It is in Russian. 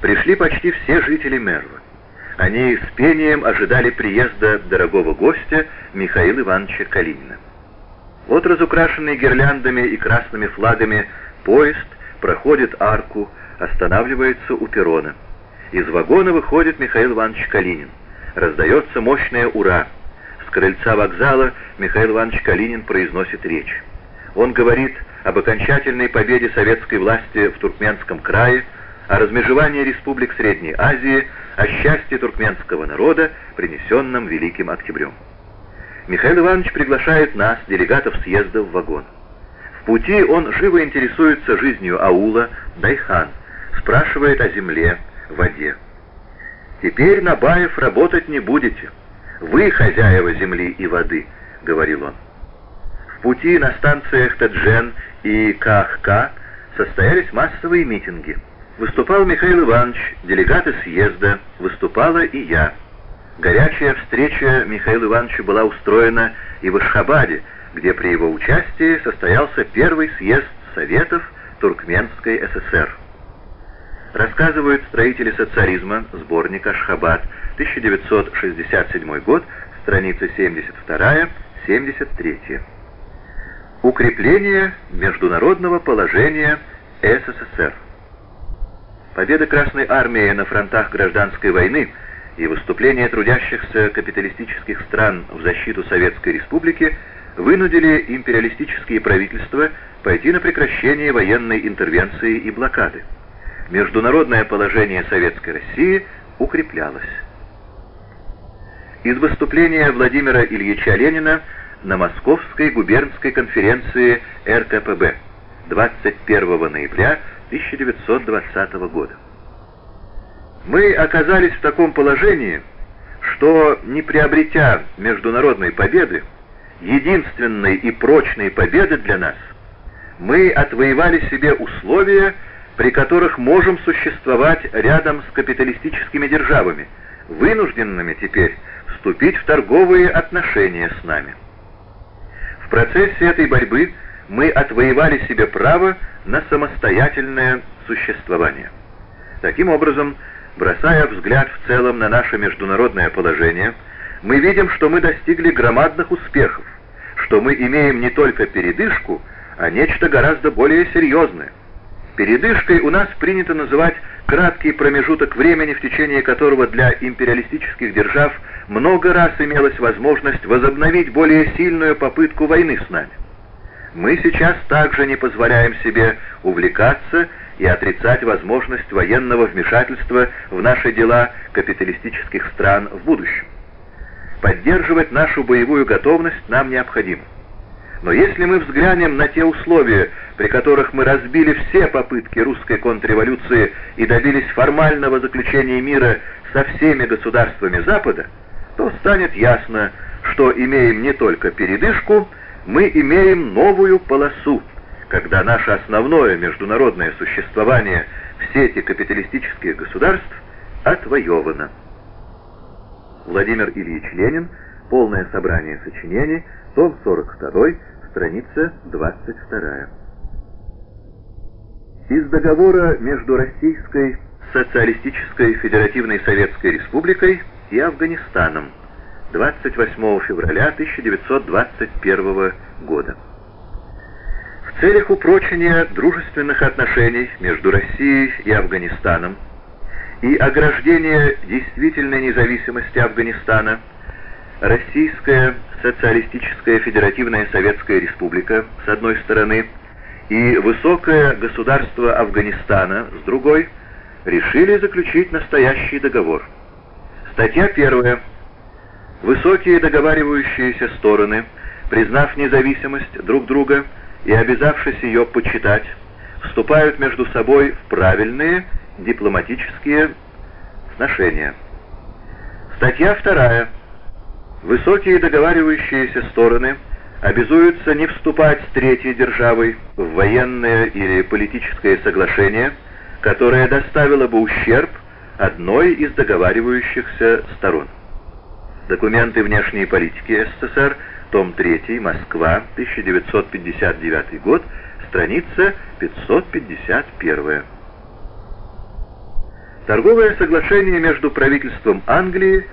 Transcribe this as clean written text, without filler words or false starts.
пришли почти все жители Мервы. Они с пением ожидали приезда дорогого гостя Михаила Ивановича Калинина. Вот разукрашенный гирляндами и красными флагами поезд проходит арку, останавливается у перрона. Из вагона выходит Михаил Иванович Калинин. Раздается мощное «Ура!». С крыльца вокзала Михаил Иванович Калинин произносит речь. Он говорит об окончательной победе советской власти в Туркменском крае, о размежевании республик Средней Азии, о счастье туркменского народа, принесенном Великим Октябрем. Михаил Иванович приглашает нас, делегатов съезда, в вагон. В пути он живо интересуется жизнью аула Дайхан, спрашивает о земле, воде. «Теперь, Набаев, работать не будете. Вы хозяева земли и воды», — говорил он. В пути на станциях Таджен и Кахка состоялись массовые митинги. Выступал Михаил Иванович, делегаты съезда, выступала и я. Горячая встреча Михаила Ивановича была устроена и в Ашхабаде, где при его участии состоялся первый съезд Советов Туркменской ССР. Рассказывают строители социализма, сборник «Ашхабад», 1967 год, страницы 72-73. Укрепление международного положения СССР. Победа Красной Армии на фронтах гражданской войны и выступления трудящихся капиталистических стран в защиту Советской Республики вынудили империалистические правительства пойти на прекращение военной интервенции и блокады. Международное положение Советской России укреплялось. Из выступления Владимира Ильича Ленина на Московской губернской конференции РКПБ 21 ноября 1920 года. Мы оказались в таком положении, что, не приобретя международной победы, единственной и прочной победы для нас, мы отвоевали себе условия, при которых можем существовать рядом с капиталистическими державами, вынужденными теперь вступить в торговые отношения с нами. В процессе этой борьбы мы отвоевали себе право на самостоятельное существование. Таким образом, бросая взгляд в целом на наше международное положение, мы видим, что мы достигли громадных успехов, что мы имеем не только передышку, а нечто гораздо более серьезное. Передышкой у нас принято называть краткий промежуток времени, в течение которого для империалистических держав много раз имелась возможность возобновить более сильную попытку войны с нами. Мы сейчас также не позволяем себе увлекаться и отрицать возможность военного вмешательства в наши дела капиталистических стран в будущем. Поддерживать нашу боевую готовность нам необходимо. Но если мы взглянем на те условия, при которых мы разбили все попытки русской контрреволюции и добились формального заключения мира со всеми государствами Запада, то станет ясно, что имеем не только передышку, мы имеем новую полосу, когда наше основное международное существование в сети капиталистических государств отвоевано. Владимир Ильич Ленин. Полное собрание сочинений. Том 42. Страница 22. Из договора между Российской Социалистической Федеративной Советской Республикой и Афганистаном 28 февраля 1921 года. В целях упрочения дружественных отношений между Россией и Афганистаном и ограждения действительной независимости Афганистана Российская Социалистическая Федеративная Советская Республика с одной стороны и Высокое государство Афганистана с другой решили заключить настоящий договор. Статья 1. Высокие договаривающиеся стороны, признав независимость друг друга и обязавшись ее почитать, вступают между собой в правильные дипломатические сношения. Статья 2. Высокие договаривающиеся стороны обязуются не вступать с третьей державой в военное или политическое соглашение, которое доставило бы ущерб одной из договаривающихся сторон. Документы внешней политики СССР, том 3, Москва, 1959 год, страница 551. Торговое соглашение между правительством Англии